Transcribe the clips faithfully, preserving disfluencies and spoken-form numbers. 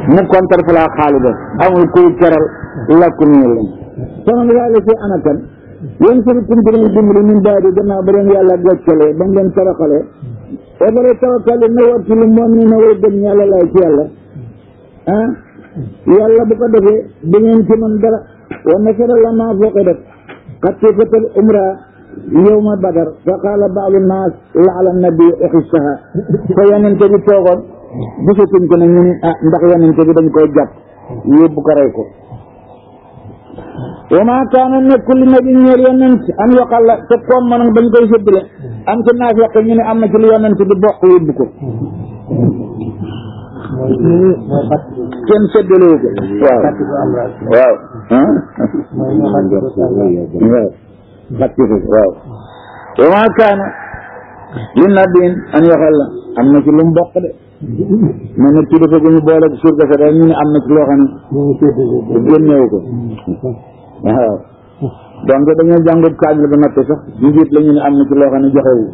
mu kontar fa laa xaalida amul kuy keral lakku ñeel leen sama yàlla si anakan yéen surukum di leen dimbali min baadi gannaaw ba leen yàlla gàccalee ba mu leen toroxalee ba pare tawakkali na war ci lu moom ni na way gëm yàlla laay ci yàlla ah yàlla bu ko defee di ngeen ci mën dara wa nasara la maa fooqe def xatifatal umra yawma badar fa qaala ba'du naas la'alla nabi uxissaha fa yonente bi toogoon gisatuñ ko nag ñu ne ah ndax yonente bi dañ koy jàpp yóbbu ko rey ko wa maa kaana nekkul li nabi ñeel yonent an yoqal la te koom ma nag bañ koy séddale am ci naafiq ñu ne am na ci lu yonent bi bokk yóbbu ko kenn séddalewu ko waaw waaw waaw xattifu waaw wa maa kaana li nabiin an yoqal la am na ci lu mu bokk de mais nag ci dafa guñu boole surga sa ñu ne am na ci loo xam ne génnewu ko waaw donc dañoo jàngut kaamil ba noppi sax njiit la ñu ne am na ci loo xam ne joxewu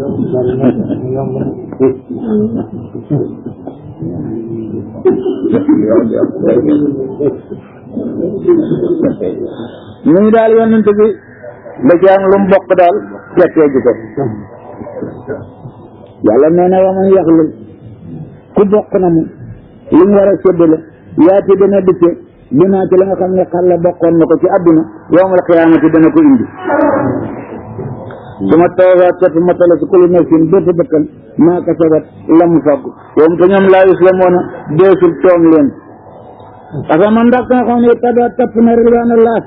ñu daal yonent bi da ci am lu mu bokk daal fekkee ji ko yàlla nee na wa man yaxlul ku bokk na mu li mu war a séddale yaati dana dikke dinaa ci la nga xam ne xar la bokkoon na ko ci àdduna yawmal qiyaamati dana ko indi su ma tawaa topp matala si kulli nafsin bépp bëkkal maa kasabat la mu fàgg yow te ñoom laa yuslamoona deesul toom leen afa man ndax nga xam ne tada topp na ridwaanallah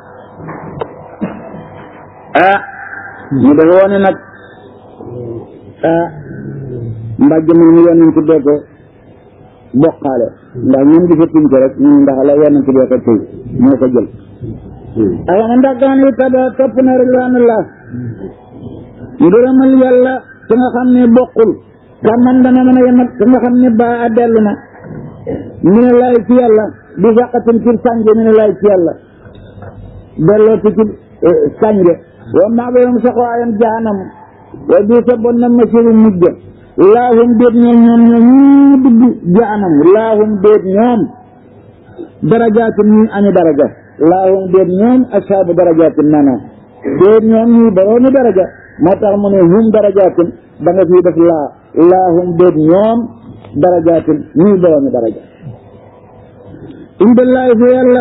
ah ñu dafa woone nag ah mbàjj mi ñu yonent bee ko bokkaale ndax ñun gisatuñ ko rek ñun ndax la yonent bee ko tëy moo ko jël awa man ndax gaan yi tada topp na ridwaanallah ñu gërëmal yàlla te nga xam ne bokkul ka man dana mën a yem ak te nga xam ne ba a dellu na ñu ne laay ci yàlla di fàqatin ci sànge ñu ne laay ci yàlla delloo ci ci sànge wa maa ba yom saxoo ayam jahanam wa di sa bon na masiru mujj laahum déet ñoom ñoom ñoom ñu dugg jahanam laahum déet ñoom darajaatin ñuy ami daraja laahum déet ñoom ashaabu darajaatin nana déet ñoom ñuy boroomi daraja moo tax mu ne hum darajaatin da nga fii def laa laahum déet ñoom darajaatin ñuy boroomi daraja indallaahi fi yàlla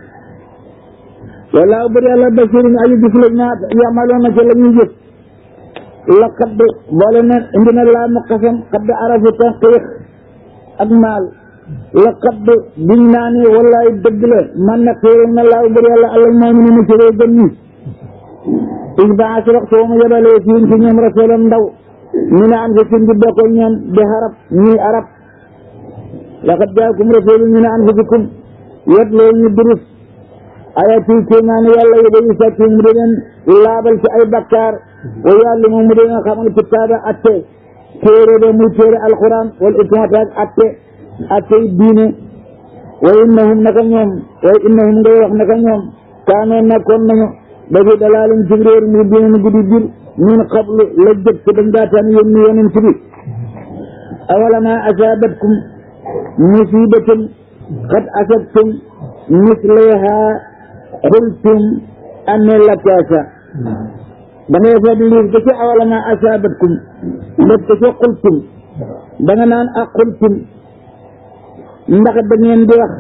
wala bëri yàlla basirin ayu gis la ñaata yamaloona ca la ñuy jëf la xadd boole ne indi na laa mu xasam xadd arafu tanqiix ak maal la xadd biñ naa ne wallaay dëgg la man na xéeral na laa bëri yàlla allah moo mu ne na ci réew gën ñi is baa si waxtu mu yebalee fiin ci ñoom rasulam ndaw ñu ne an fa sin di bokk ñoom di arab ñuy arab laqad jaakum rasulun min anfusikum yatloo ñu durus ayati kéemaani yàlla yi day sàkki mu di leen laabal ci ay bakkaar wa yàlla moom mu di leen xamal kitaaba atte téere de muy téere alquran wal hikmata ak atte atte diine wa innahum naka ñoom wa innahum ngay wax naka ñoom kaanoo nekkoon nañu dafi dalaalin ci réer mu diine nu guddi bir min qablu la jëkk ci dañ daataan yónni yonent bi awalama asaabatkum musibatun qad asabtum mislaha qultum anna lakasa da ngay fekk liir ko ci awalama asaabatkum def ko ci qultum da nga naan ak qultum ndax da ngeen di wax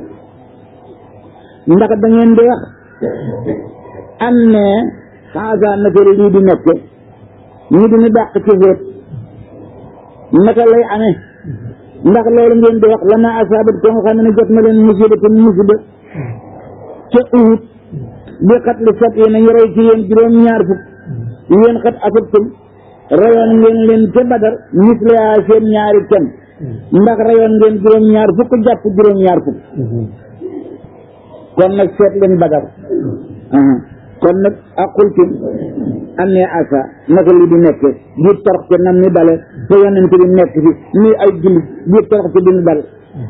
ndax da ngeen di wax am ne xaasa nafari lii di nekk ñii dina dàq ci xóot naka lay amee ndax loolu ngeen di wax lama asaabat ko nga xam ne jot na leen musiba te musiba ca Uhud bi xat li sat yi nañu rey ci yéen juróom ñaar fukk yéen xat asabtum rayoon ngeen leen ca Badar misla seen ñaari kenn ndax rayoon ngeen juróom ñaar fukk jàpp juróom ñaar fukk kon nag seet leen Badar kon nag aqultum am ne asa naka li di nekk biir torox ci nam ni dale te yonent bi nekk fi nii ay jullit biir torox ci dinu dal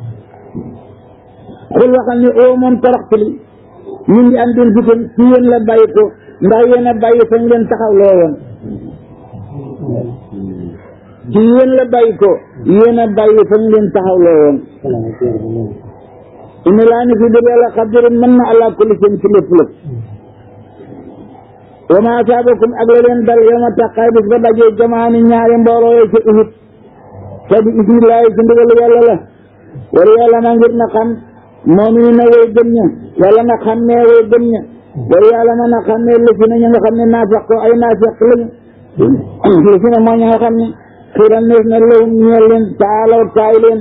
xul waxal ni oo moom torox ci li ñu ngi am den fitan ci yéen la bàyyi ko ndax yéen a bàyyi fañ leen taxaw loo woon ci yéen la bàyyi ko yéen a bàyyi fa ñu leen taxawloo woon inna laa ni fi dëgg yàlla xadirun mën na ala kulli seen ci lépp lépp wa ma asaabakum ak la leen dal yawma taqaay bis ba dajee jamaani ñaari mbooloo yi ci Uhud te di bismillaahi ci ndigalu yàlla la war yàlla na ngir na xam moom ni na way gëm ña yàlla na xam ne way gëm ña war yàlla na na xam ne lësi na ña nga xam ne naafaq ay naafaq lañu lësi na moo ña nga xam ne xiiran neef na lawum ñeel leen taalaw taay leen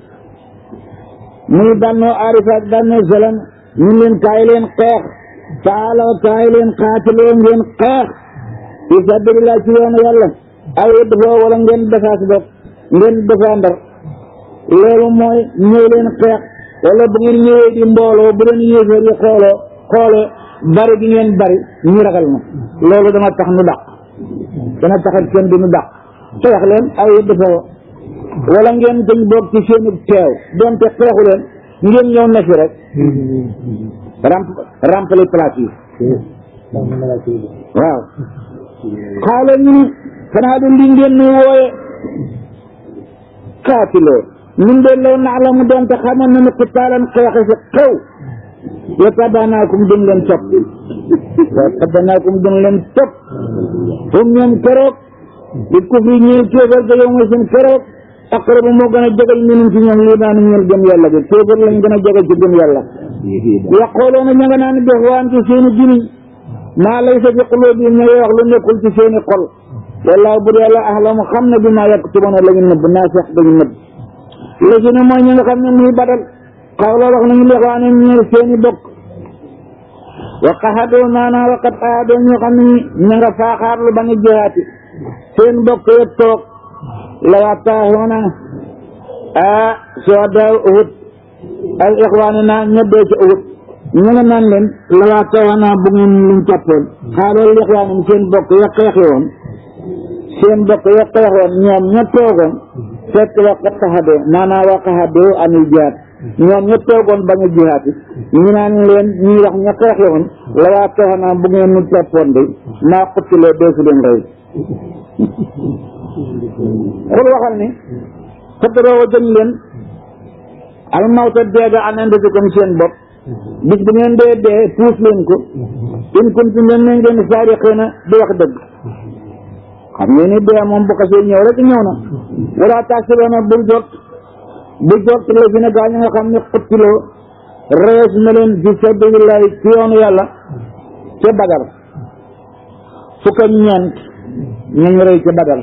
muy bannoo aarifa ak bannoo salam ñu leen kaay leen xeex taalaw taay leen xaatiloo ngeen xeex fi sabilillah ci yoonu yàlla aw it foo wala ngeen defaas bopp ngeen défendre loolu mooy ñëw leen xeex wala bu ngeen ñëwee di mbooloo bu leen yéefar yi xooloo xoole bari gi ngeen bari ñu ragal ma loolu dama tax nu dàq dana taxat kenn du nu dàq xeex leen aw it foo wala ngeen dañ boog ci seeni teew doonte xeexu leen ngeen ñëw na fi rek ramp rempli place yi waaw xaala ñu ni xanaa du li ngeen nu wooye xaatiloo ñun de law naalamu doonte xamoon nañu qitaalan xeexe si xew wa tabanaakum duñ leen topp wa tabanaakum duñ leen topp fum ñoom keroog di kufri ñeel kéefar ga yow mooy seen keroog aqrabu moo gën a jegal minum ci ñoom lii daanu ñeel gëm yàlla bi kéefar lañ gën a jegal ci gëm yàlla yaqooloona ña nga naan def waan ci seeni gimiñ maa laysa fi quluubihim ña ngay wax lu nekkul ci seeni xol wallaahu bur yàlla ahlamu xam ne bi maa yaktubuuna la ñu nëbb naa sax dañu nëbb léegi ne mooy ñi nga xam ne muy badal xawla wax nañu lixwaane ñeel seeni bokk wa qaxadoo maanaa waqat qaxadoo ñoo xam ne ña nga faaxaarlu ba nga jihaati seen bokk ya toog la wattaaxoona ah soo daaw Uhud al ixwaane naa ñeddee ci Uhud ñu nga naan leen la wattaaxoona bu ngeen luñ toppoon xaaroo lixwaane seen bokk ya xeexi woon seen bokk ya xeexoon ñoom ña toogoon fekk wa qaxadoo maanaa wa qaxadoo anil jihaat ñoom ña toogoon bañ a jihaati ñu naan leen ñuy wax ña xeexi woon la wattaaxoona bu ngeen ñu toppoon de maa xuttiloo deesu leen rey xul waxal ni fataroo jëñ leen almawta deega an anfusikum seen bopp bis bu ngeen dee dee puus leen ko in kuntum leen ne ngeen saadiqiina di wax dëgg xam ngeen ni dee moom bu xasee ñëw rek ñëw na wala taxsibuuna bul jot bu jot la fi ne gaa ñi nga xam ne xuttiloo rees na leen fi sabilillahi ci yoonu yàlla ca Badar fukk ak ñeent ñu ngi rey ca Badar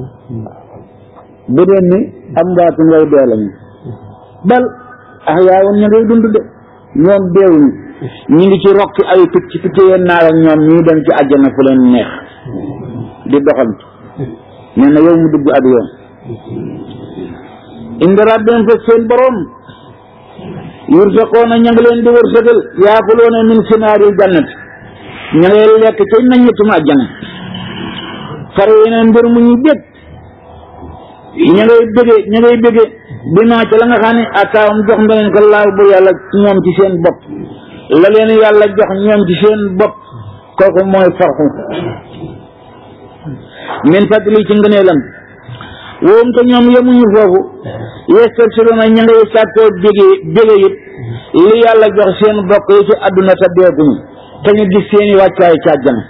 bu dee ni am mbaatun way dee lañu bal ahyaa'un ñu ngay dund de ñoom deewuñu ñu ngi ci rokki ay picc picc yeen naar ak ñoom ñuy dem ci àjjana fu leen neex di doxantu nee na yow mu dugg ak yoon inda rabbihim fa seen borom yurzaquuna ña ngi leen di wërsëgal yaakuluuna min simaaril jannati ña ngay lekk ca nañitum àjjana fare yeneen mbir mu ñu bég ña ngay bége ña ngay bége bi maa ci la nga xam ne ataawam jox nga leen ko laaw bu yàlla ñoom ci seen bopp la leen yàlla jox ñoom ci seen bopp kooku mooy farxu min fadli ci ngëneelam woom te ñoom yemuñu foofu yestarsiluuna ña ngay sàkkoo bége bége it li yàlla jox seen bokk yi ci àdduna te deeguñu te ñu gis seeni wàccaay ci àjjana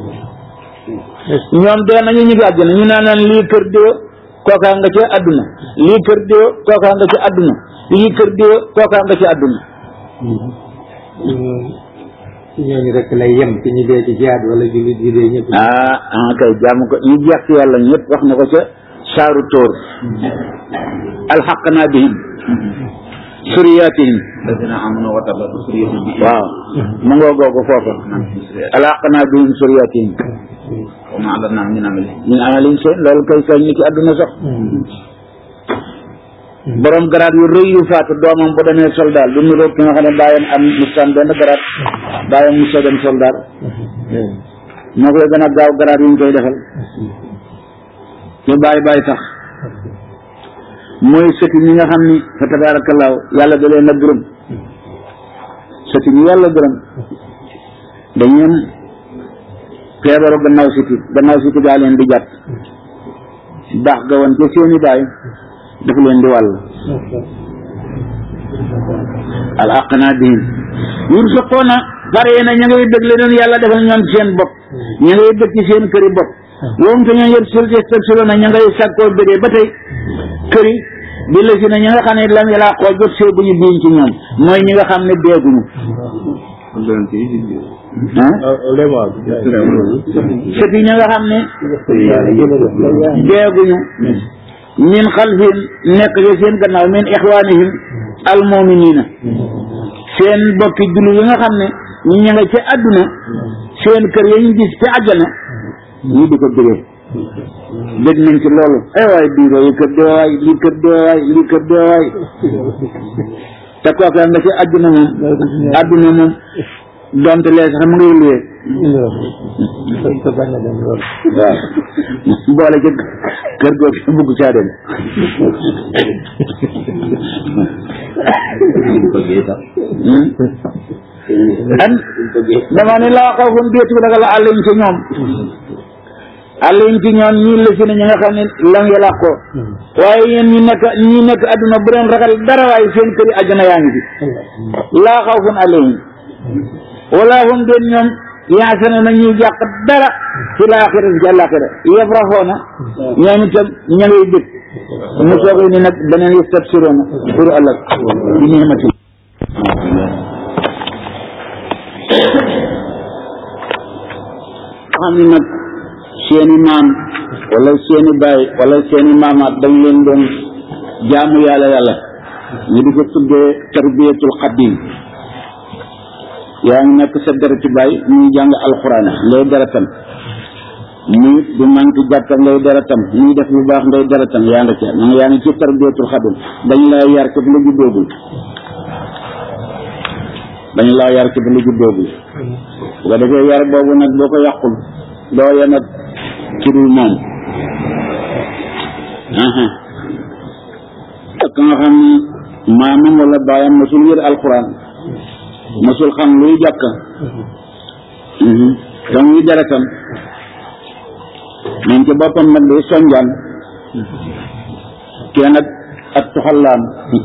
ñoom dee nañu ñu ngi àjjana ñu naan naan lii kër diwa kookaa nga ci àdduna lii kër diwa kookaa nga ci àdduna lii kër diwa kookaa nga ci àdduna ci ñooñu rek lay yem ci ñu dee ci jihaad wala jullit yi dee ñëpp ah ah kay jàmm ko ñu jeex ci yàlla ñëpp wax na ko ca saaru tóor alxaqnaa bihim suriyatihim waaw mu ngoo googu foofa alxaqnaa bihim suriyatihim ma alatnaa min amalihim min amalihim seen loolu kay feeñ ni ci àdduna sax borom garaat yu rëy yu faatu doomam bu demee soldat lu mu roog ki nga xam ne bàyyam am mustaan benn garaat bàyyam musa dem soldat moo koy gën a gaaw garaat yu ñu koy defal te bàyyi bàyyi tax mooy sëti ñi nga xam ni fa tabaarakallaahu yàlla da leen a gërëm sëti ñi yàlla gërëm dañu am feebaru gannaaw siti gannaaw siti gaa leen di jàpp baax ga woon ca seeni baay daf leen di wàll al aqnaadin yurzuquuna pare na ña ngay bëgg leen yàlla defal ñoom ci seen bopp ña ngay bëgg ci seen këri bopp woom te ñoo yëpp sul solo na ña ngay sàkkoo bëggee ba tey këri bi la si na ñi nga xam ne lam yàlla xoo jot see bu ñu biiñ ci ñoom mooy ñi nga xam ne deeguñu sëti ñi nga xam ne deeguñu min xalfihim nekk ci seen gannaaw min ixwaanihim almuminina seen bokki jullit yi nga xam ne ñu ña nga ca àdduna seen kër ya ñu gis ca àjjana ñu di ko bëggee dégg nañ ci loolu ay waay diiro yi kër dee waay lii kër dee waay lii kër dee waay te kooka nga ca àdduna moom àdduna moom donte lee sax mu ngay luwee waaw boole ca kër googu bugg caa dem an dama ne laa xawfun déetu ragal àlliñ ci ñoom àlliñ ci ñoom ñii la si ne ñi nga xam ne lam yàlla ko waaye yéen ñi nekk ñi nekk adduna bu leen ragal dara waaye seen këri àjjana yaa ngi fi laa xawfun àlliñ wala hum den ñoom yaasana na ñuy jàq dara ci laaxira ci àllaaxira yafraxoona ñoom itam ña ngay dëkk mu soogee ni nag beneen yastabsiroona pour ëllëg bi ni'mati xam ne nag seeni maam wala seeni baay wala seeni maamaat dañ leen doon jaamu yàlla yàlla ñu di ko tuddee tarbiyatul xadim yaa ngi nekk sa dereti baay ñuy jàng alxuraan ngay deretam muy du manque jàkka ngay deretam muy def lu baax ngay deretam yaa nga ca yaa ngi ci tarbiyatul xadim dañ laa yar ci lu juddoogul dañ laa yar ci lu juddoogul bu ko defee yar boobu nag boo ko yàqul doo yem ak ci dul moom ak nga xam ni maamam wala baayam mosul yër alxuraan mosul xam luy jàkka donc ñu deretam nañ ci boppam nag day sonjaan kenn ak ak tuxallaam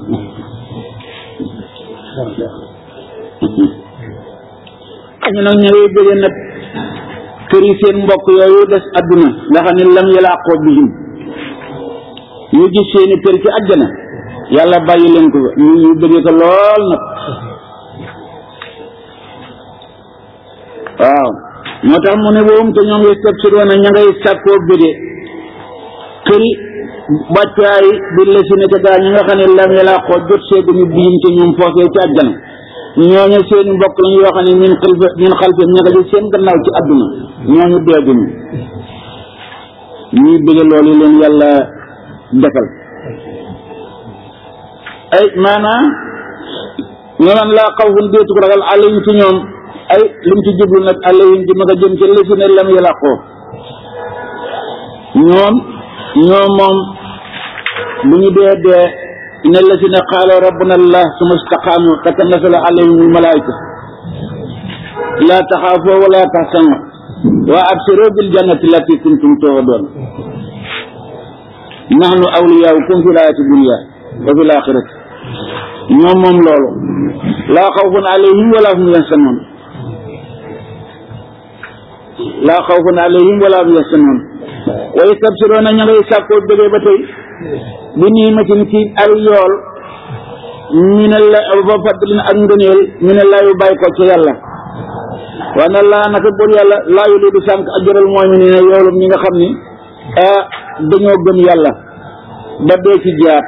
ñu nag ñëwee bëgg nag kër yi seen mbokk yooyu des adduna nga xam ne lam yalaaqoo bihim ñu gis seeni kër ci àjjana yàlla bàyyi leen ko ñu ñu bëggee ko lool nag waaw moo tax mu ne woom te ñoo ngi stabsiroona ña ngay sàkkoo bëggee kër yi bàccaay bi la si ne ca gaa ñi nga xam ne lam yalaaqoo jot seegu ñu bihim ci ñoom foofee ci àjjana ñooñu seeni mbokk lañu yoo xam ne min xalfa min xalfa ña nga seen gannaaw ci àdduna ñooñu deeguñu ñuy bëgg loolu leen yàlla defal ay maanaam ñu naan laa xawfun déetu ko ragal alayhim ci ñoom ay lim ci jublu nag alayhim ci ma nga jëm ci la si ne lam yalaqoo ñoom ñoom moom bu ñu dee dee inna allazina qaala rabbuna allah summa istaqaamu tatanazzalu alayhim almalaika laa taxaafoo wala taxzanu wa absiroo bil jannati allati kuntum tuu'aduun nahnu awliyaa'ukum fil hayaati dunya wa fil aaxirati ñoom moom loolu laa xawfun alayhim wala hum yaxzanuun laa xawfun alayhim wala hum yaxzanuun wa yastabsiruuna ña ngay sàkkoo bëggee ba tey bi niimatin ci ay yool ñu ne la ba fàttalin ak ngëneel ñu ne laa yu bàyyi ko ci yàlla waaye nag laa naka bur yàlla laa yu di sànq ajral mooy mi ne yoolum ñi nga xam ni ah dañoo gëm yàlla ba dee ci jaar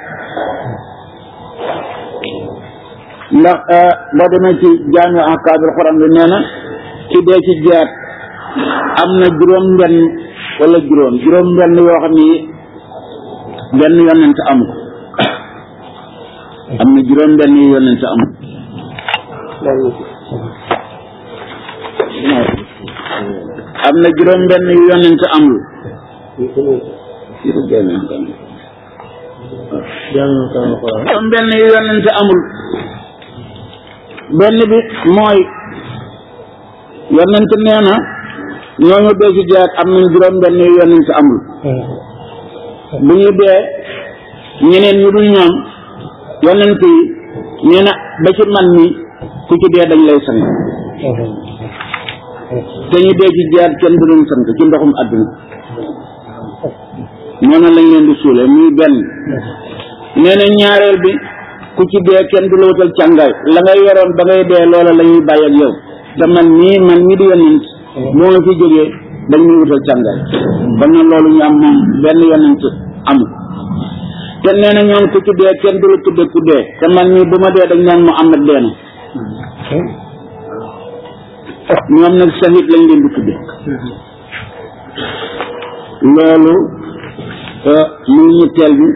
ndax boo demee ci jaami ahkaamul Quraan bi nee na ci dee ci jaar am na juróom mbenn wala juróom juróom mbenn yoo xam ni benn yonent am ko am na juróom benn yu yonent am am na juróom benn yu yonent amul juróom benn yu yonent amul benn bi mooy yonent nee na ñooñu dee ci jaar am nañ juróom benn yu yonent amul bu ñu dee ñeneen ñu dul ñoom yonent yi nee na ba ci man mi ku ci dee dañ lay sang te ñu dee ci jaar kenn du leen sang ci ndoxum àdduna noonu lañ leen di suule muy benn nee na ñaareel bi ku ci dee kenn du la wutal càngaay la ngay yoroon ba ngay dee loola la ñuy bàyyi ak yow te man nii man mi di yonent moo la fi jógee dañ ñuy wutal càngaay ba na loolu ñu am moom benn yonent amu te nee na ñoom ku ci dee kenn du la tudde ku dee te man mii bu ma dee dañ naan mu am nag dee na ñoom nag sahid lañ leen di tudde loolu muy ñetteel bi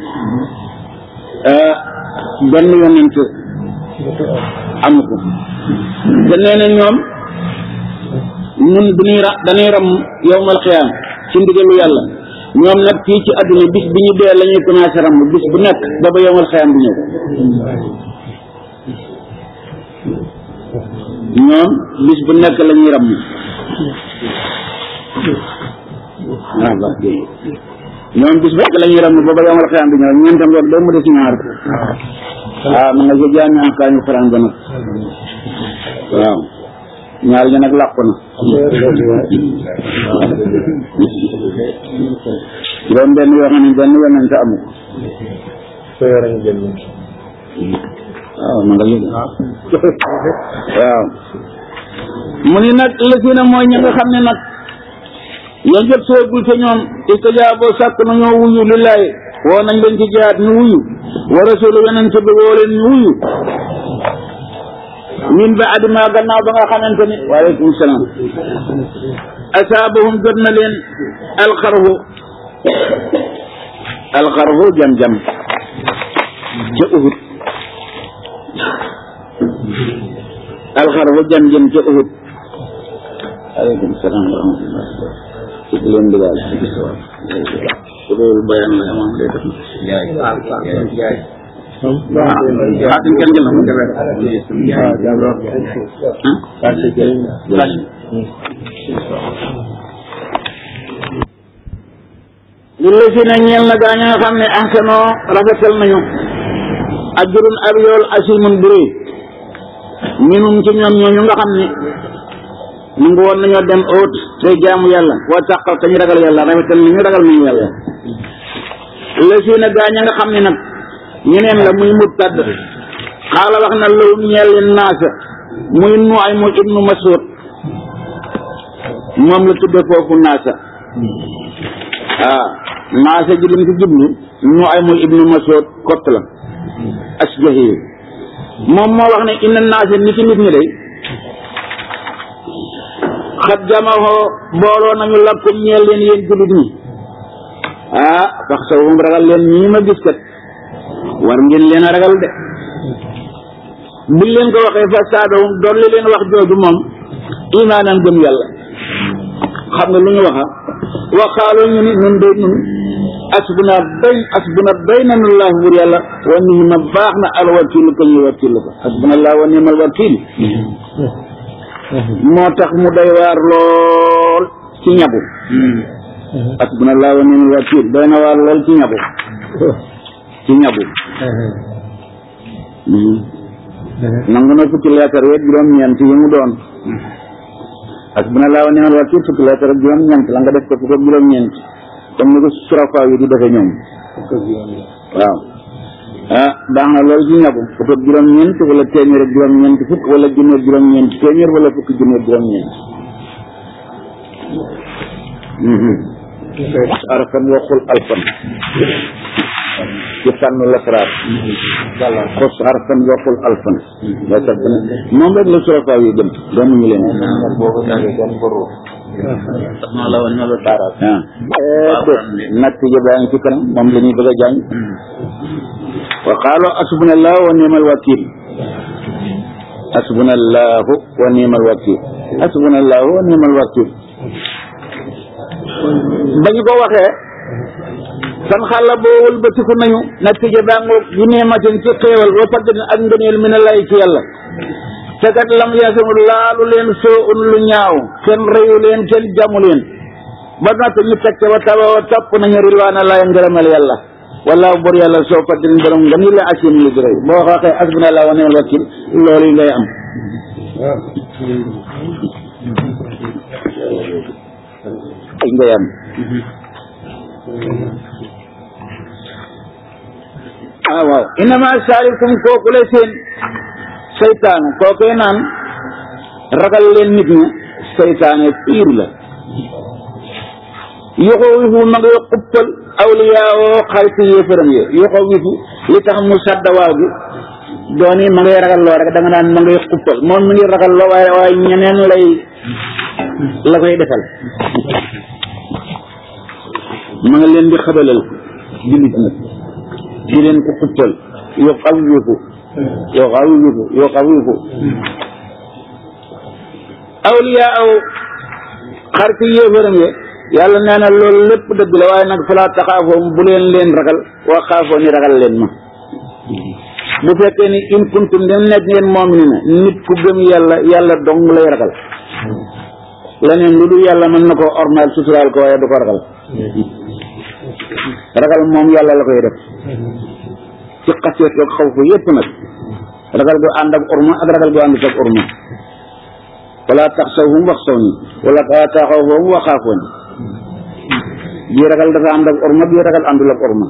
benn yonent amu ko te nee na ñoom ñun bu ñuy ra dañuy ram yowmal xiyaam ci ndigalu yàlla ñoom nag fii ci àdduna bis bi ñu dee la ñuy commencé ram bis bu nekk ba ba yowmal xiyaam bu ñëw ñoom bis bu nekk la ñuy ram waaw ba ñoom bis bu nekk la ñuy ram ba ba yowmal xiyaam bu ñëw ñeentam rek doo mu des ñaar waaw man nga jaa ñaan kaa ñu faran ba nag waaw ñaar ñi nag làqu na doon benn yoo xam ne benn yonent amu ko waaw ma nga yëg waaw mu ni nag lësina mooy ñi nga xam ne nag yoon jot soogul ca ñoom istajaaboo sàkk nañoo wuyu lillaay woo nañ leen ci jaat ñu wuyu wa rasulu yonent bi woo leen ñu wuyu min ba adima gannaaw ba nga xamante ni waaleykum salaam asaabahum jot na leen alxarhu alxarhu jam-jam ca Uhud alxarhu jam-jam ca Uhud waaleykum salaam wa rahmatullah ci leen digaal su loolu bayan la moom day def jaay jaay ah kenn kenn jël na ko li la si ne ñeel na gaa ña nga xam ne ahsanoo rafetal nañu ajrun ab yool asimun bu rëy minum ci ñoom ñooñu nga xam ne mu ngi woon nañoo dem óot tey jaamu yàlla waa tàqal te ñu ragal yàlla rafetal nañu ragal nañu yàlla la si ne gaa ña nga xam ne nag ñeneen la muy mubtad xaala wax na lawum ñeel leen naasa muy nu ay mu ibnu Mas'ud moom la tudde foofu naasa ah naasa ji lim ci jublu nu ay mu ibnu Mas'ud kott la asjahi moom moo wax ne inna naasa nit nit ñi day xat jamaxoo booloo nañu lakkum ñeel leen yéen jullit ñi ah fax sawum ragal leen ñii ma gis kat war ngeen leen a ragal de buñ leen ko waxee fa saadawum dolli leen wax jooju moom imaanan gëm yàlla xam nga lu ñu waxa waxaaloo ñu ni nun day nun asbuna bay asbuna baynanallahu bur yàlla wa nihima baax na alwakiilu ko ñuy wakiilu ko asbunallahu wa nihimal wakiil moo tax mu doy waar lool ci ñabu asbunallahu wa nihimal wakiil doy na waar lool ci ñabu ci ñabu nangu na fukki leetar yeeg juróom-ñeent yi mu doon hasbunallahu wa ni'mal wakiil fukki leetar ak juróom-ñeent la nga def ko fukk ak juróom-ñeent comme ni ko surafaa yi di defee ñoom waaw ah baax na loolu ci ñabu fukk ak juróom-ñeent wala téeméer ak juróom-ñeent fukk wala junni ak juróom-ñeent téeméer wala fukki junni ak juróom-ñeent arfan waxul alfan ci fànnu lasraar xos arfan waxul alfan la tax moom rek la surafaa yi gën doomuñu leen nag ci jëbaa ngi ci kanam moom la ñuy bëgg a jàng wa qaalu asbunallahu wa ni'mal wakiil asbunallahu wa ni'mal wakiil asbunallahu wa ni'mal wakiil ba ñu ko waxee fan xala boo wëlbatiku nañu natija bàngoog yu neematin ci xéewal wa fadlin ak ngëneel mi ne lay ci yàlla te kat lam yasamul laalu leen soo un lu ñaaw kenn reyu leen kenn jamu leen ba natt ñu teg ca wa taba wa topp nañu rilwaana laay ngërëmal yàlla wala bor yàlla soo fàttali borom nga ni la asim li bëre boo xooxee asbunallahu wa ni'mal wakil loolu yi ngay am ay ngay am ah waaw innama saalikum kooku la seen seytaane kooku naan ragal leen nit ñi seytaane piir la yoxoo wifu ma ngay xuppal awliyaawoo xayti yéefëram yo yoxoo wifu li tax mu sadda waaw gi dooni ma ngay ragal loo rek da nga naan ma ngay xuppal moom mi ngi ragal loo waaye waaye ñeneen lay la koy defal ma nga leen di xabalal jullit nag di leen ko xuppal yo xaw wifu yo xaw wifu yo xaw wifu awliyaaw xayti yéefëram yo yàlla nee na loolu lépp dëgg la waaye nag falaa taxaafoom bu leen leen ragal waa xaafoo ni ragal leen ma bu fekkee ni in kuntum dem nekk ngeen moom ni na nit ku gëm yàlla yàlla dong lay ragal leneen lu dul yàlla mën na koo ormal suturaal ko waaye du ko ragal ragal moom yàlla la koy def ci xaseet ak xaw fu yépp nag ragal gu ànd ak urma ak ragal gu ànd ak urma wala taxsawhum waxsawni wala taxawhum waxaafooni bii ragal dafa ànd ak orma bii ragal àndul ak orma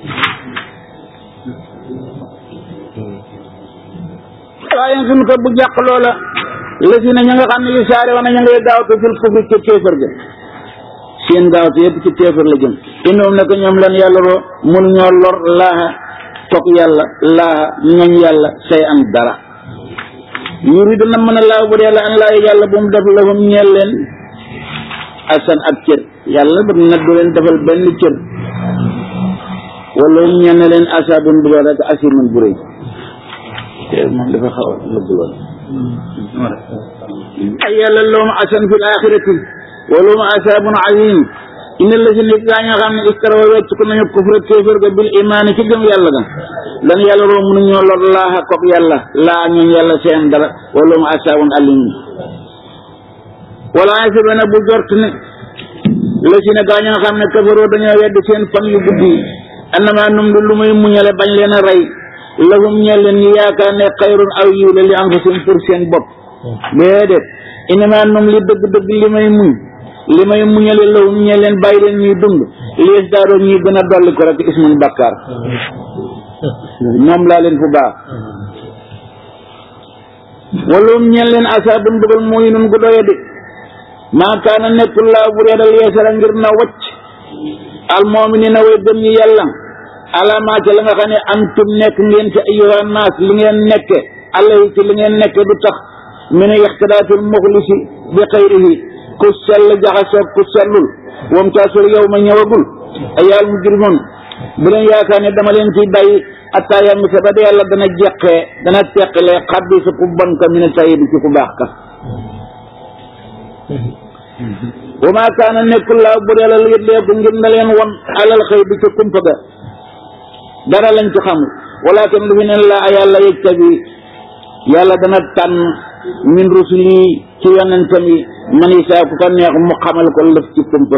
waaye suñ ko bu jàq loola la si na ña nga xam ne yu saare wana ña ngay gaawte fil kufri ci kéefër ga seen gaawte yëpp ci kéefër la jëm indoom ne ko ñoom lan yàlla roo mun ñoo lor laaha toog yàlla laaha ñoñ yàlla say am dara yuridu na mën a laaw bu dee la an laay yàlla bu mu def lahum ñeel leen asan ak cër yàlla ba na du leen defal benn cër wala ñenn leen asabun bu rek asimun bu rëy te moom dafa xaw a lëgg lool ay yàlla lahum asan fil axirati wa lahum asabun azim inna la si nit gaa ñoo xam ne istarawa wecc ko nañu kufra kéefër ga bil imaani ci gëm yàlla ga lan yàlla roo mënu ñoo lor laaxa koog yàlla laa ñoom yàlla seen dara wala mu asaabun alim wala asibana bu jort ne la si ne gaa ñoo xam ne kafaroo dañoo wedd seen fan yu guddi yi annama num du lu muy muñale bañ leen a rey lahum ñeel leen ñu yaakaar ne xayrun aw yiw la li anfusihim pour seen bopp déedéet innama num li dëgg-dëgg li may muñ li may muñale lahum ñeel leen bàyyi leen ñuy dund lies daadoo ñuy gën a dolli ko rek ismun bàkkaar moom laa leen fu baax walum ñeel leen asaabun bëggal mooy nun gu doye di maa kaana nekkul laa bu reedal yeesara ngir na wacc al mu'minina way gëm ñi yàlla alaamaa ca la nga xam ne antum nekk ngeen ci ayyuhan naas li ngeen nekke alayhi ci li ngeen nekke du tax min ixtilaatil muxlisi bi xayrihi ku sell jaxasoog ku sellul wam taasul yow ma ñëwagul ayyuhal mujrimuun bu leen yaakaar ne dama leen ciy bàyyi attaa yam sa ba de yàlla dana jeqee dana teqalee xaddi sa ku bon ka min tayyib ci ku baax ka wa maa kaana nekkul laa bu dee la yëtleeku ngir na leen won alal xëy bi ca kumpa ga dara lañ ci xamul walaakin lu fi ne laa yàlla yajtabi yàlla dana tànn min rusuli ci yonentam yi man isaa ku ko neex mu xamal ko lëf ci kumpa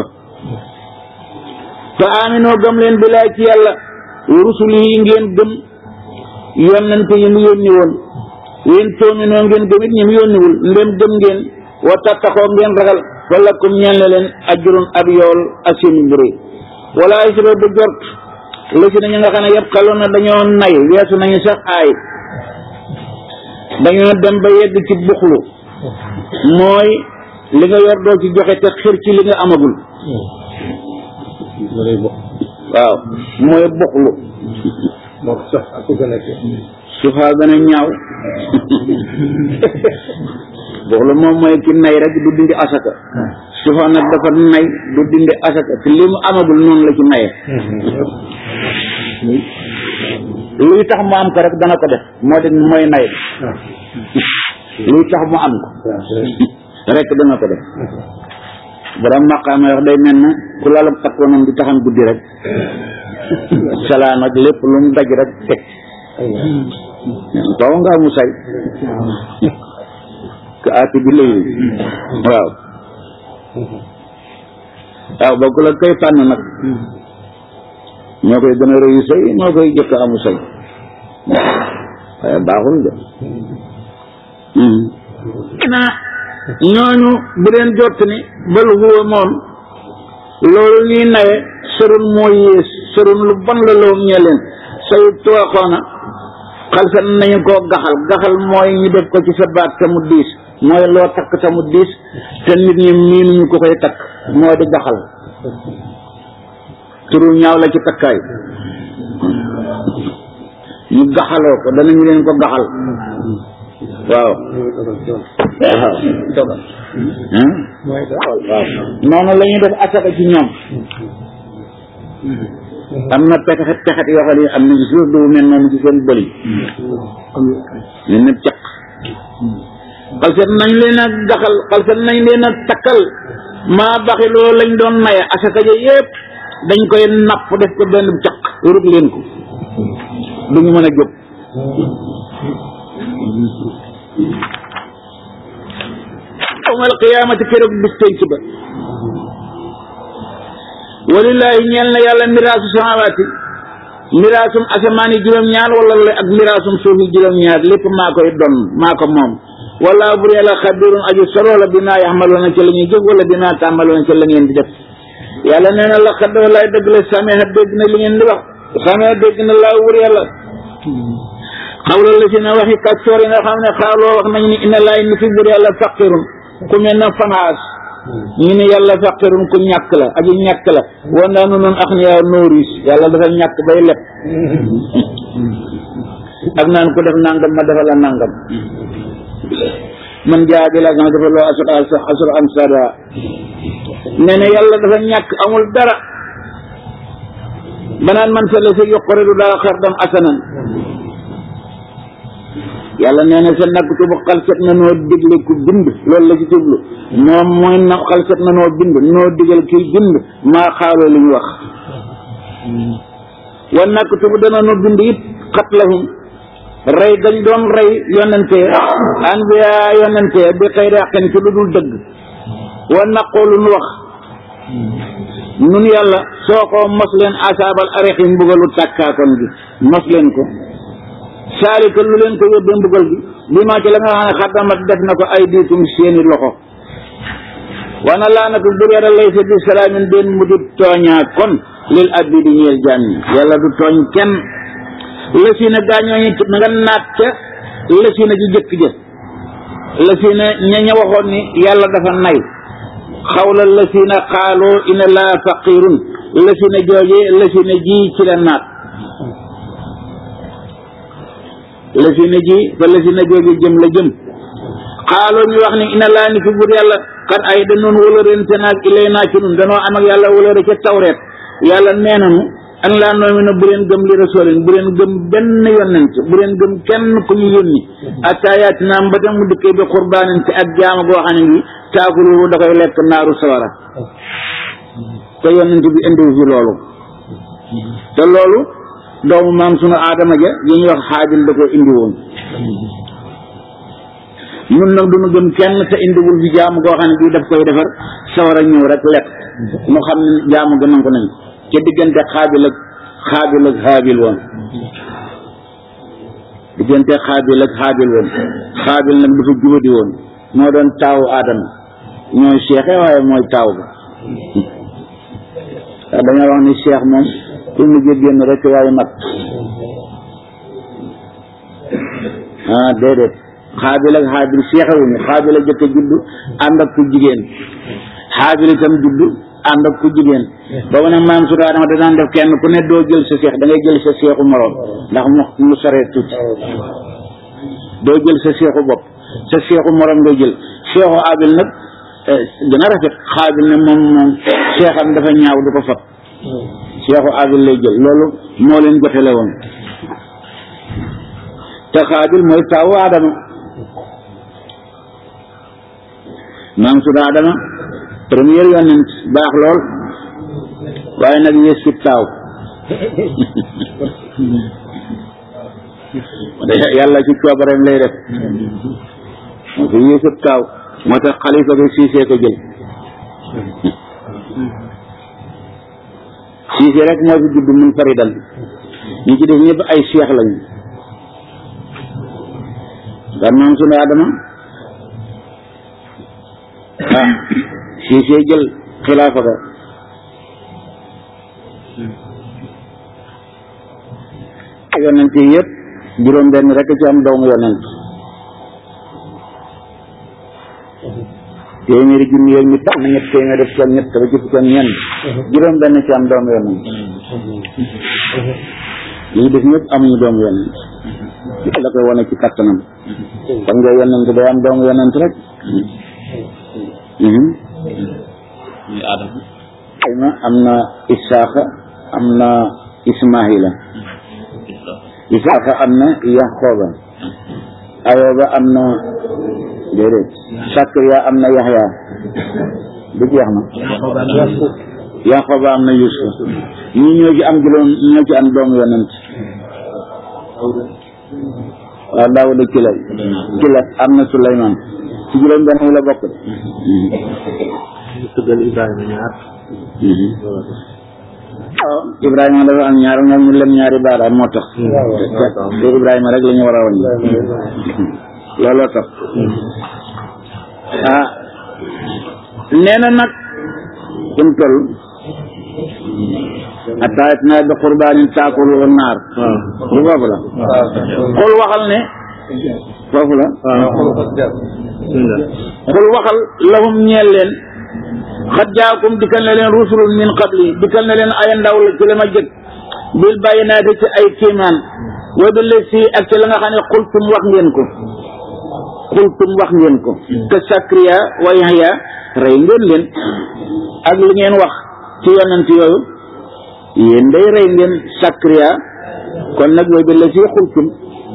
fa aminoo gëm leen bilaay ci yàlla rusuli yi ngeen gëm yonent yi mu yónni woon yéen toominoo ngeen gëm it ñi mu yónniwul ndem gëm ngeen wa tattaxoo ngeen ragal wala kum ñeel ne leen ajrun ab yool asim buri wala ay suba bu jort la si nañu nga xam ne yëpp xaloon na dañoo nay weesu nañu sax aay dañoo dem ba yegg ci buxlu mooy li nga yor doo ci joxe te xir ci li nga amagul waaw mooy buxlu moo ko sox ak gën a suufaa gën a ñaaw buxlu moom mooy ki nay rek du dindi asaka suufaa nag dafa nay du dindi asaka te li mu amagul noonu la ci naye luy tax mu am ko rek dana ko def moo di mooy nay luy tax mu am ko rek dana ko def borom maqaama wax day mel na ku lalab takkoonam di taxan guddi rek salaan ak lépp lu mu daj rek teg taw nga mu say ka aati bi lay waaw waaw bokku la koy fànn nag ñoo koy gën a rëyu sëy ñoo koy jëkk amu sëy waaye baaxul de naa ñooñu bu leen jot ni bal huwa moom loolu ñuy nawe sërun moo yées sërun lu bon la lawum ñee leen sayu tooxoona xalsan nañu koo gaxal gaxal mooy ñu def ko ci sa baat te mu diis mooy loo takk te mu diis te nit ñi miinuñu ko koy takk moo di gaxal turu ñaaw la ci takkaay ñu gaxaloo ko danañu leen ko gaxal waaw waaw dogal waaw noonu la ñuy def asaka ci ñoom am na pexet pexet yoo xam ne am na suuf du mel noonu ci seen bëli ñu ne caq xalset nañ leen a gaxal xalset nañ leen a takkal maa baxi loolu lañ doon maye asaka ja yëpp dañ koy napp def ko benn caq rug leen ko duñu mën a jóg yawmal qiyaamati keroog bis tënk ba walillaahi ñeel na yàlla miraasu samaawaati miraasum asamaan yi juróom-ñaar wala la ak miraasum suuf yi juróom-ñaar lépp maa koy don maa ko moom wala bur yàlla xabirun aju solo la bimaa yaxmaloona ca la ñuy jëf wala bimaa tàmbaloona ca la ngeen di def yàlla nee na la xadd walaay dëgg la sameexa dégg na li ngeen di wax sameexa dégg na laa wur yàlla xawla la si na waxi kàccoor yi nga xam ne xaaloo wax nañ ni inna laay ni fi bur yàlla faqirun ku mel na fanaas ñu ne yàlla faqirun ku ñàkk la aji ñàkk la wan naa nu noon axniyaa nooris yàlla dafa ñàkk bay leb ak naan ko def nangam ma defal la nangam man jaa bi la gama dafa loo asur asur am sada nee na yàlla dafa ñàkk amul dara banaan man sa la si yuqridu dara xardan asanan yàlla nee na sa nakk tu bu xalset na noo digle ku bind loolu la ci jublu moom mooy na xalset na noo bind noo digal kiy bind maa xaaloo li ñu wax wa nakk tu bu dana noo bind it xatlahum rey dañ doon rey yonente anbiya yonente bi xëy raqen ci lu dul dëgg wa naqoolu nu wax nun yàlla soo ko mos leen asaabal arexi mbugalu tàkkaakon gi mos leen ko saalika lu leen ko yóbbee mbugal gi li maa ci la nga xam ne xaddamat def na ko ay diitum seeni loxo wana laa nako bur yàlla laysa bi salaamin den mu di tooñaa kon lil abdi di ñeel jaam ñi yàlla du tooñ kenn lësina gaañooñu na nga naat ca lësina ji jëkk jë lësina ña ña waxoon ni yàlla dafa nay xawla lësina xaaloo ina laa faqirun lësina jooje lësina ji ci la naat lësina ji fa lësina jooje jëm la jëm xaaloo ñu wax ni ina laa ni fi bur yàlla xat ay da noonu wala rente naag ilay naa ci nun danoo am ak yàlla wala re ca tawreet yàlla nee nanu an laa noomi na bu leen gëm li rasulin bu leen gëm benn yonent bu leen gëm kenn ku ñu yónni attaayaati naam ba tam mu dikkee bi xurbaanin te ak jaama goo xam ne ngi taakulu da koy lekk naaru sawara te yonent bi indiwu fi loolu te loolu doomu maam sunu aadama ja yi ñuy wax xaabil da ko indi woon ñun nag duñu gëm kenn te indiwul fi jaamu goo xam ne bii daf koy defar sawara ñëw rek lekk mu xam ne jaamu ga nangu nañ ca diggante xaabil ak xaabil ak xaabil woon diggante xaabil ak xaabil woon xaabil nag dafa jubadi woon moo doon taawu aadama ñooy cheikh waaye mooy taaw ba ndax dañoo wax ni cheikh moom pour mu jég génn rek waaye mat ah déedéet xaabil ak xaabil seexewuñu xaabil a jëkk a juddu ànd ak ku jigéen xaabil itam juddu ànd ak ku jigéen boobu nag maam su Aadama da daan def kenn ku ne doo jël sa seex da ngay jël sa seexu moroom ndax mu mu soree tuuti doo jël sa seexu bopp sa seexu moroom ngay jël seexu Aabil nag gën a rafet xaabil ne moom moom seexam dafa ñaaw du ko fab seexu Aabil lay jël loolu moo leen jotele woon te xaabil mooy taawu Aadama maam su Aadama première yonent baax lool waaye nag yées ci taaw yàlla ci coobareem lay def moo ko yées ci taaw moo tax xalifa bi siisee ko jël Siise rek moo fi judd mun faridan ñi ci def ñëpp ay seex lañu daan maam sunu Adama ah Siise jël xilaafa ga yonent yi yëpp juróom benn rek ci am doomu yonent téeméeri junni yooyu ñu tax na ñett téeméer def ci am ñett ba ci fukk ak ñeent juróom benn ci am doomu yonent lii def ñëpp amuñu doomu yonent la koy wane ci kattanam xam nga yonent day am doomu yonent rek muy Adama ayma am na Isaaxa am na Ismaahila Isaaxa am na Yaxooba Ayoba am na déedéet Sakariya am na Yaxya du jeex na Yaxooba am na Yuusuf ñii ñoo ci am juróom ñoo ci am doomu yonent waaw Daawuda ci la ci la am na Suleymaan ci juróom benn wu la bokk de tuddal Ibrahima ñaar waaw Ibrahima dafa am ñaar ñoom ñu leen ñaari baaraam moo tax te Ibrahima rek la ñu war a woon looloo tax ah nee na nag suñ toll ataayat naa bi qurbaanin taakulu naar bu foofu la xul waxal ne foofu la xul waxal lahum ñeel leen xat jaakum dikkal na leen rusulun min qabli dikkal na leen ay ndaw la ci la ma jëkk bil bayyinaati ci ay kiimaan wa bil si ak ci la nga xam ne xultum wax ngeen ko xultum wax ngeen ko te Sakariya wa Yaxya rey ngeen leen ak li ngeen wax ci yonent yooyu yéen day rey ngeen Sakariya kon nag wa bil si xultum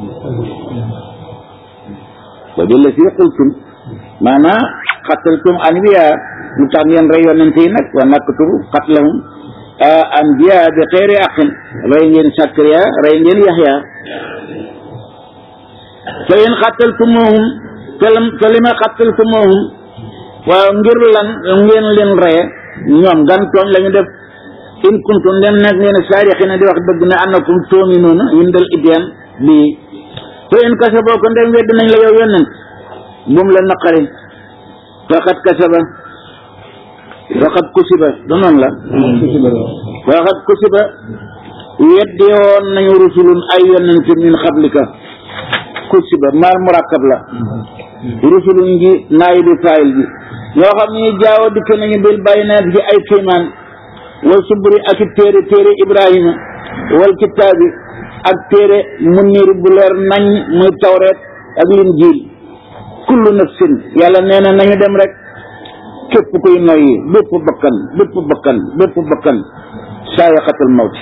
wa bil si xultum maanaam xataltum anbiya lu tax ngeen rey yonent yi nag wa naqtulu qatlahum anbiya bi xeyri aqin rey ngeen Sakariya rey ngeen Yaxya fa in xataltumuhum te li ma xataltumuhum waaw ngir lan ngeen leen reye ñoom gan tooñ la ñu def in kuntum dem nag ngeen saarixina di wax dëgg ne annakum tuuminuuna indal idyan bi fa in kasaboo ko ndem wedd nañ la yow yonent bum la naqari faqad kasaba faqad kusiba du noonu la faqad kusiba weddi woon nañu rusulun ay yonent min xablika kusiba maal murakkab la rusulun gi naayi bi faayil bi ñoo xam ne jaawo dikk nañu bil bayinaat gi ay kiimaan wal suburi ak téere téere Ibrahima wal kitaabi ak téere munir bu leer nañ muy tawreet ak linjiil kullu nafsin yàlla nee na nañu dem rek képp kuy noyyi bépp bakkan bépp bakkan bépp bakkan saayaxatul mawt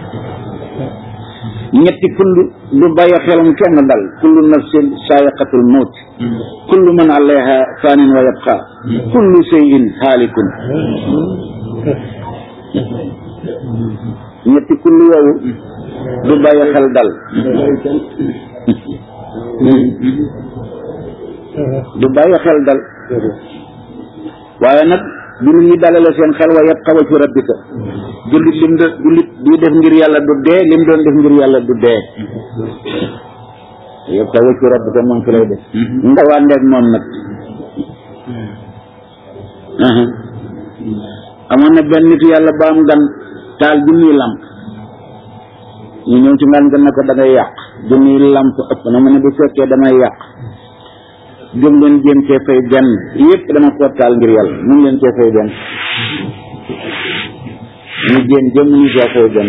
ñetti kull du bàyyi xelam kenn dal kullu nafsin saayaxatul mawt kullu man alayha fanin wa yabqa kullu shay'in haalikun ñetti kull yooyu du bàyyi xel dal du bàyyi xel dal waaye nag jullit ñi dalale seen xel wa yabqa wajhu rabbika jullit lim doon jullit bi def ngir yàlla du dee lim doon def ngir yàlla du dee yabqa wajhu rabbika moom fi lay def ndawaandeeg moom nag amoon na benn nit yàlla ba am gan taal junniy lamp ñu ñëw ci ngan gan na ko da ngay yàq junniy lamp ëpp na mu ne bu fekkee damay yàq jóg leen jéem cee fay benn yëpp dama ko taal ngir yàlla mu ngi leen cee fay benn ñu jéem jëm ñu cee fay benn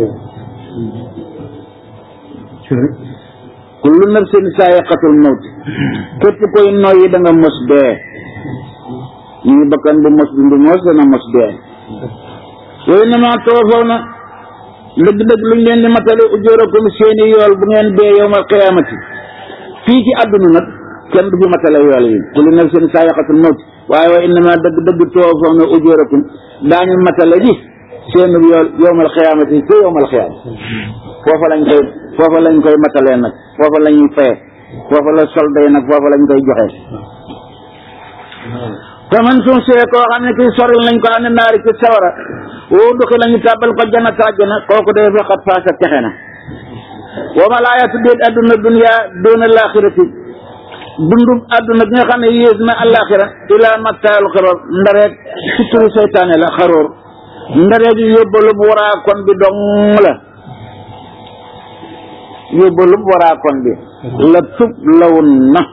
kullu nafsin saa'iqatul mawt képp koy noyyi da nga mos dee ñu bakkan bu mos dundu mos dana mos dee wa innamaa tuwaffawna dëgg-dëgg luñ leen di matale ujurakum seeni yool bu ngeen dee yawmal qiyaamati fii ci àdduna nag kenn du fi matale yool yi kullu nafsin saa'iqatul mawt waaye wa innamaa dëgg-dëgg tuwaffawna ujurakum daañu matale ji seen yool yawmal qiyaamati ci yawmal qiyaama foofa lañ koy foofa lañ koy matalee nag foofa lañuy faye foofa la solde nag foofa lañ koy joxe te man suñ see koo xam ne kii soril nañ ko am naari ci sawara woo nduxi lañu tàbbal ko jana tàjjana kooku day faqat faasa texe na wa ma laayatu déet adduna dunya doona laaxirati dundum adduna bi nga xam ne yées na àllaaxira ilaa mattaalu xaroor ndareeg suturu seytaane la xaroor ndareeg yóbbalub waraa kon bi dong la yóbbalub waraa kon bi la tub lawun na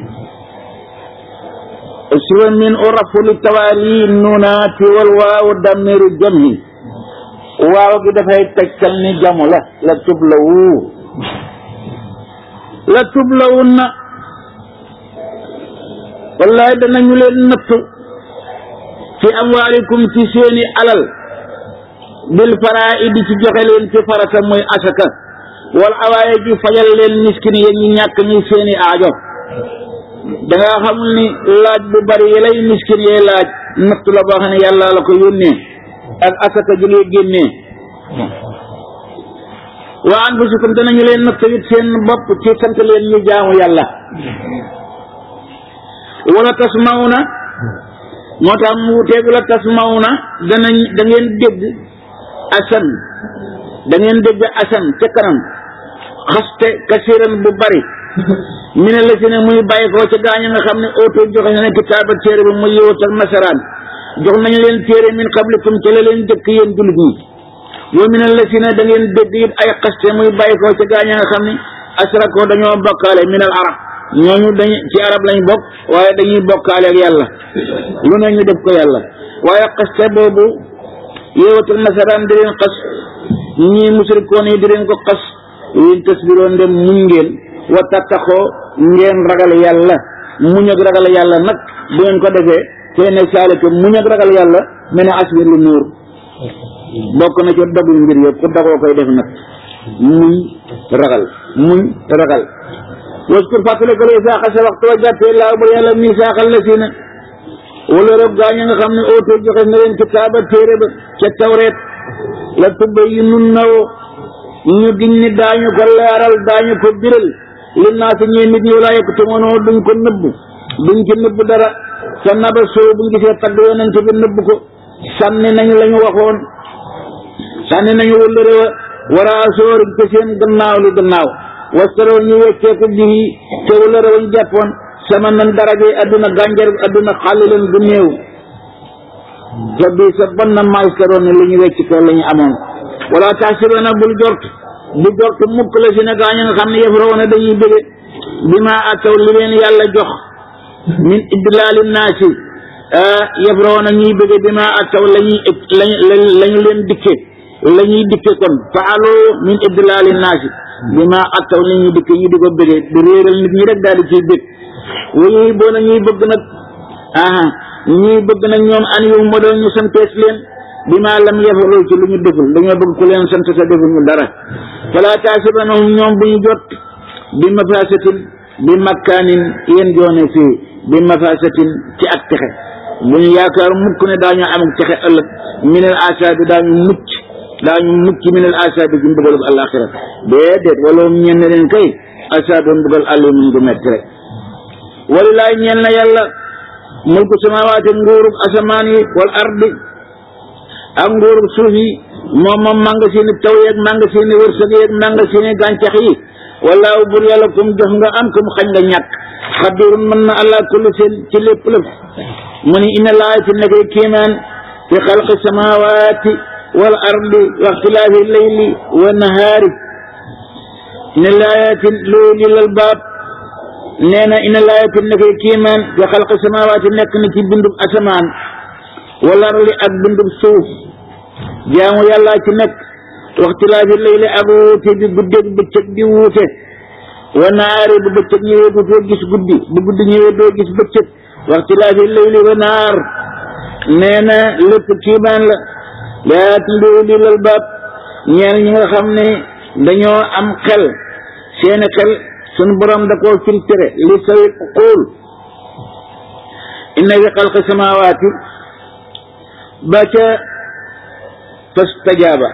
isra min urafu li tawaali nunaati wal waaw damiru jamhi waaw gi dafay tegtal ni jamu la la tub lawu la tub lawun na wallahi danañu leen nattu fi amwaalikum ci seeni alal bil faraa'idi ci joxe leen ci farata muy asaka wal awaaye ji fajal leen miskin yi ñi ñàkk ñi seeni aajo da nga xamul ni laaj bu bari yi lay miskin yee laaj nattu la boo xam ne yàlla la ko yónnee ak asaka ji ngay génnee wa anfusikum danañu leen nattu it seen bopp ci sant leen ñu jaamu yàlla wala tasmawna moo tax mu teegu la tasmawna danañ da ngeen dégg asan da ngeen dégg asan ca kanam xaste kasiran bu bari mi ne la si ne muy bàyyi ko ca gaañ nga xam ne auto joxe na ne kitaaba téere bi muy yowut ak nasaraan jox nañ leen téere min qablikum ca la leen jëkk yéen jullit ñi wa mi ne la si ne da ngeen dégg it ay xaste muy bàyyi ko ca gaañ nga xam ne asrako dañoo bokkaale min al arab ñooñu dañ ci arab lañ bokk waaye dañuy bokkaale ak yàlla lu ne ñu def ko yàlla waaye xaste boobu yowut ak nasaraan di leen xas ñii musrikoon yi di leen ko xas yéen tasbiroon dem muñ ngeen wa tattaxoo ngeen ragal yàlla muñ ak ragal yàlla nag bu ngeen ko defee fee ne saalika muñ ak ragal yàlla mel ne asbir lu nuur bokk na ci dagul mbir yëpp ku dagoo koy def nag muñ ragal muñ ragal waskur fàttale ko lay saaxa sa waxtu wa jàppee laa ba yàlla mi saaxal la si na wala rek gaañ nga xam ne auto joxe na leen kitaaba téere ba ca tawreet la tubba yi nun nawoo ñu giñ ni daañu ko leeral daañu ko biral li naa si ñee nit ñi walaa yekk te mënoo duñ ko nëbb duñ ci nëbb dara sa naba soo buñ gisee tagg yonent bi nëbb ko sànni nañu la ñu waxoon sànni nañu wala réewa waraa sóori te seen gannaaw li gannaaw wastaroo ñu wecceeku bii te wala réewa ñu jàppoon sama nan daraje adduna gànjar adduna xàlli leen bu néew sa bii sa bon na maastaroon ne li ñu wecc ko la ñu amoon wala taxsibana bul jort bu jort mukk la si ne gaañ nga xam ne yafraw na dañuy bëgge bi ma ataw li leen yàlla jox min idlaali naasi yafraw na ñuy bëgge bi ma ataw la ñuy la ñu leen dikke la ñuy dikke kon faalo min idlaali naasi bi ma ataw li ñuy dikke ñu di ko bëgge di réeral nit ñi rek daal di ciy bëgg wuy boo na ñuy bëgg nag aha ñuy bëgg nag ñoom an yu ma doon ñu santees leen bi ma lam yafalu ci lu ñu deful dañoo bëgg ku leen sant sa deful ñu dara fala taasibanahum ñoom bu ñu jot bi mafasatin bi makkaanin yéen joone fii bi mafasatin ci ak texe bu ñu yaakaar mukk ne daañu am texe ëllëg minal asaabi daañu mucc daañu mucc minal asaabi ci mbugalub alaxira déedéet wala ñeen ne leen kay asaabi mbugal àll mun gu metti rek walilaay ñeel na yàlla mulku samawaati nguurub asamaan yi wal ardi ak nguurub suuf yi moom moom magasin i taw yeeg magasin i wërsëg yeeg magasin i gàncax yi wallaahu bur yàlla kum jox nga am kum xañ nga ñàkk xadirun mën na allah kulli seen ci lépp lépp mu ni inna laa ci nekkee kiimaan fi xalqi samawaati wal ardi wa ixtilaafi layli wa nahaari inna laayatin loolu lal baab nee na inna laayatin nekkee kiimaan fi xalqi samawaati nekk na ci bindub asamaan wala ardi ak bindub suuf jaamu yàlla ci nekk waxtilaafi layli ak wuute bi guddeeg bëccëg di wuute wa naari bu bëccëg ñëwee doo gis guddi bu guddi ñëwee doo gis bëccëg waxtilaafi layli wa naar nee na lépp kiimaan la laayatin li ulil albaab ñeel ñi nga xam ne dañoo am xel seeni xel sunu borom da koo filtré li sawi uqul inna fi xalqi samawaati ba ca fastajaaba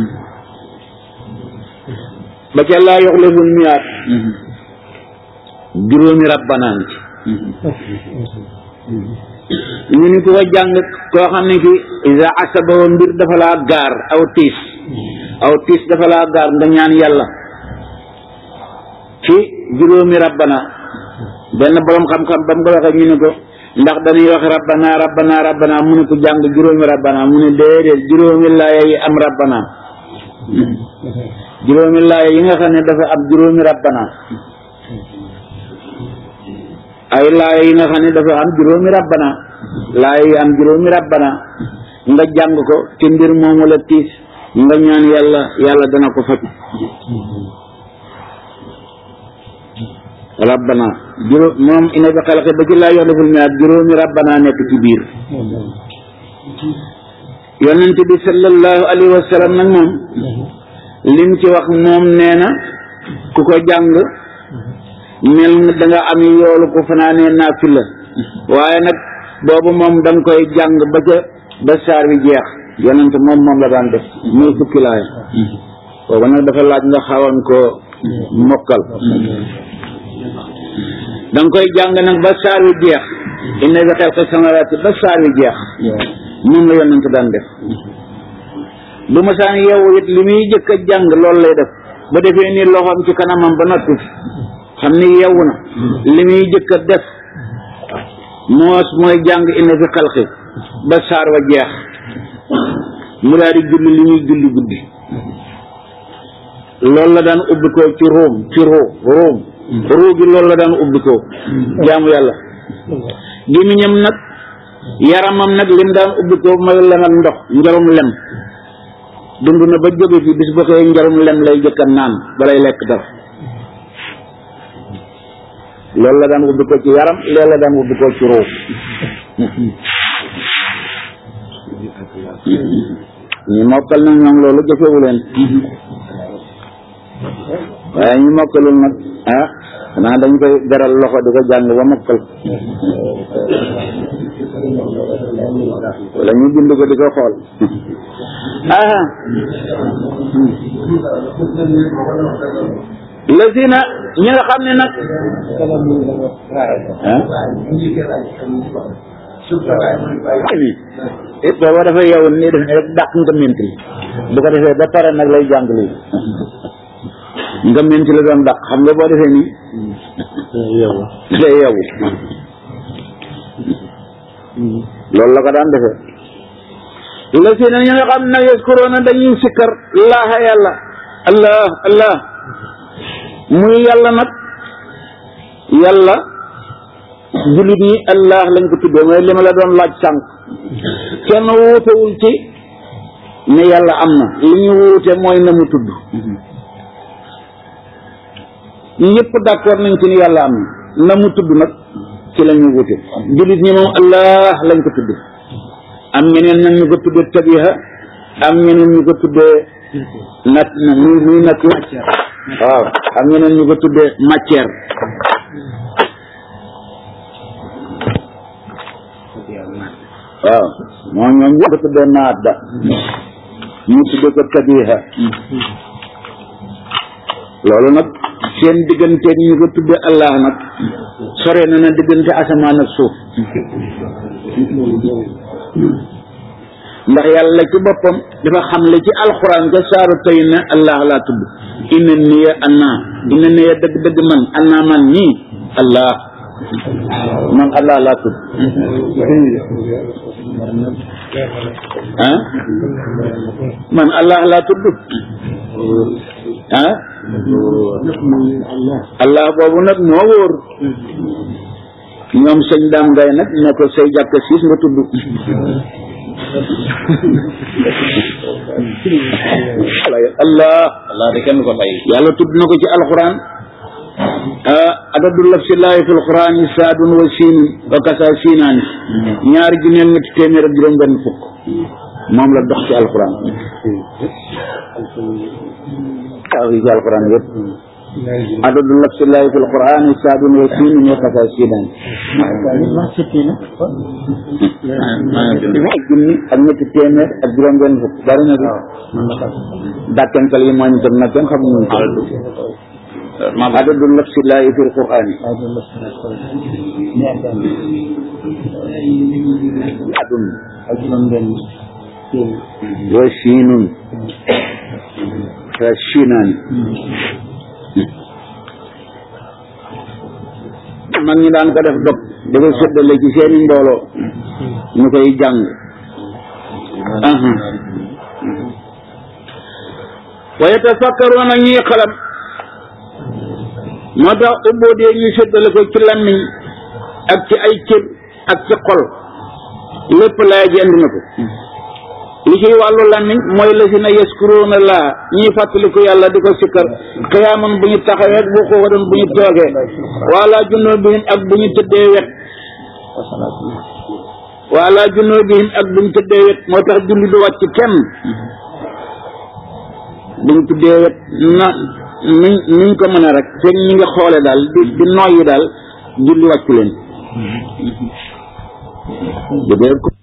ba ca laa yuxliful miyaat juróomi rabbanaan ci ñu ni ko jàng koo xam ne ki isa asaba mbir dafa laa gaar aw tiis aw tiis dafa laa gaar nga ñaan yàlla ci juróomi rabbana benn borom xam-xam ba mu ko waxee ñu ne ko ndax dañuy wax rabbana rabbana rabbana mu ne ko jàng juróomi rabbana mu ne déedéet juróomi laaya yi am rabbana juróomi laaya yi nga xam ne dafa am juróomi rabbana ay laaya yi nga xam ne dafa am juróomi rabbana laaya yi am juróomi rabbana nga jàng ko ci mbir moomu la tiis nga ñaan yàlla yàlla dana ko faj rabbana juróom moom ina bi xalaqi ba ci laa yoxdaful miaat juróomi rabbana nekk ci biir yonent bi sallallahu alayhi wa sallam nag moom lim ci wax moom nee na ku ko jàng mel na da nga am yoolu ko fanaanee naafila waaye nag boobu moom da nga koy jàng ba ca ba saar wi jeex yonent moom moom la daan def muy fukki laay boobu nag dafa laaj nga xawoon ko mokkal da nga koy jàng nag ba saar wi jeex inna fi xalqi samaawaati ba saar wi jeex moom la yonent daan def bu ma saan yeewu it li muy jëkk a jàng loolu lay def ba defee ni loxoom ci kanamam ba noppi xam ni yeewu na li muy jëkk a def moos mooy jàng inna fi xalqi ba saar wa jeex mu daal di julli li muy julli guddi loolu la daan ubbi ko ci róom ci roo róom ruu gi loolu la daan ubbi ko jaamu yàlla gémmiñam nag yaramam nag lim daan ubbi ko mooy lem ak ndox njarum lem dund na ba jóge fi bis ba xëy njarum lem lay jëkka naan balay lekk dara loolu la daan ubbi ko ci yaram loolu la daan ubbi ko ci ruu ñu mokkal nag ñoom loolu jëfewu leen waaye ñu mokkalul nag ah xanaa dañ koy beral loxo di ko jàng ba mokkal wala ñu bind ko di ko xool ah lazina ñi nga xam ne nag ah it booba dafa yow nii def ne rek dàq nga mentri bu ko defee ba pare nag lay jàng lii nga mentri la doon dàq xam nga boo defee nii day yow loolu la ko daan defee la si na ñi nga xam nag yaskuroona dañuy sikkar laaha yàlla allah allah muy yàlla nag yàlla jullit ñi allah lañ ko tuddee mooy li ma la doon laaj sànq kenn wuutewul ci ne yàlla am na li ñu wuute mooy na mu tudd ñëpp d'accord nañ ci ni yàlla am na na mu tudd nag ci la ñu wuute jullit ñi moom allah lañ ko tudd am ñeneen nag ñu ko tuddee tabiha am ñeneen ñu ko tuddee nat muy muy nature waaw am ñeneen ñu ko tuddee matière waaw moom ñoom ñoo ko tuddee maada ñu tuddee ko tabiha loolu nag seen diggante ñu ko tuddee allah nag sore na na diggante asamaan ak suuf ndax yàlla ci boppam dafa xam le ci alxuraan ca saaru tey ne allah laa tudd inna niya anna inna niya dëgg dëgg man anna man nii allah man allah laa tudd ah man allah laa tudd ah allah boobu nag moo wóor ñoom sëñ daam ngay nag ne ko say jàkk siis nga tudd allah allah de kenn ko bàyyi yàlla tudd na ko ci alquran adadu lafsillahi fi alquran saadun wa siinun wa kasa siinaani ñaari juneel ñetti téeméer ak juróom benn fukk moom la dox ci alquran waaw yi ci alquran yëpp adadu lafsillahi fi alquran saadun wa siinun wa kasa siinaani junni ak ñetti téeméer ak juróom benn fukk bari na bi dàkkental yi moo ñu tam nag kenn xamuñu ko adadu nafsillahi fi lqurani adun wa siinun fa siinani mag ñi daan ko def dog dafa séddale ci seeni mbooloo ñu koy jàng wa yatafakkaruuna ñuy xalam moo tax ubbóodee ñuy séddale ko ci làmmiñ ak ci ay cër ak ci xol lépp laa jënd na ko li ciy wàllu làmmiñ mooy la si na yaskuruuna laa ñuy fàttaliku yàlla di ko sikkar xiyaaman bu ñu taxawee bu ko wadoon bu ñu toogee wala junubihim ak bu ñu tëddee wet wala junubihim ak bu ñu tëddee wet moo tax julli du wàcc kenn bu ñu tëddee wet na nuñ nuñ ko mën a rek fekk ñi nga xoole daal di di noyyi daal julli wàcc leen